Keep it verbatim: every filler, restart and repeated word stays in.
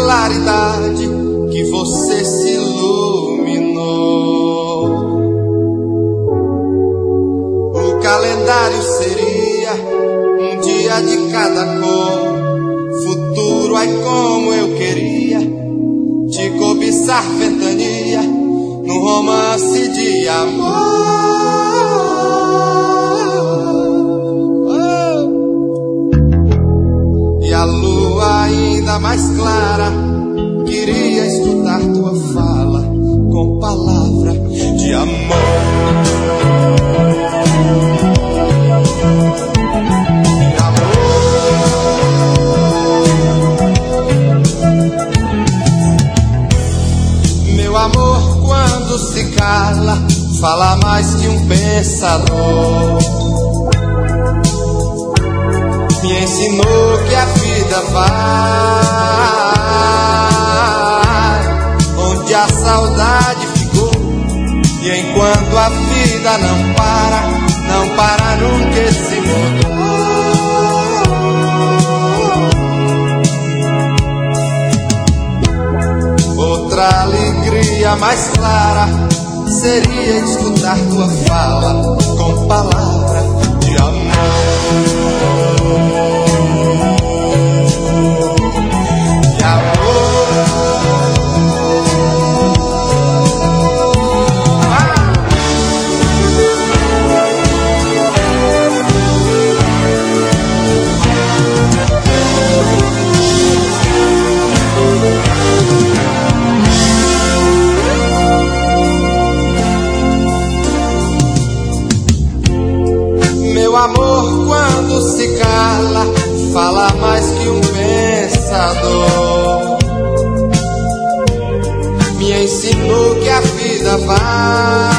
claridade que você se iluminou. O calendário seria um dia de cada cor, futuro ai como eu queria te cobiçar ventania num romance de amor. E a lua ainda mais clara queria escutar tua fala com palavra de amor. Meu amor, quando se cala, fala mais que um pensador. Me ensinou que a vida vai onde a saudade ficou. E enquanto a vida não para, não para nunca esse motor. Outra alegria mais clara seria escutar tua fala com palavra de amor. De amor. Meu amor, quando se cala, fala mais que um pensador. Me ensinou que a vida vai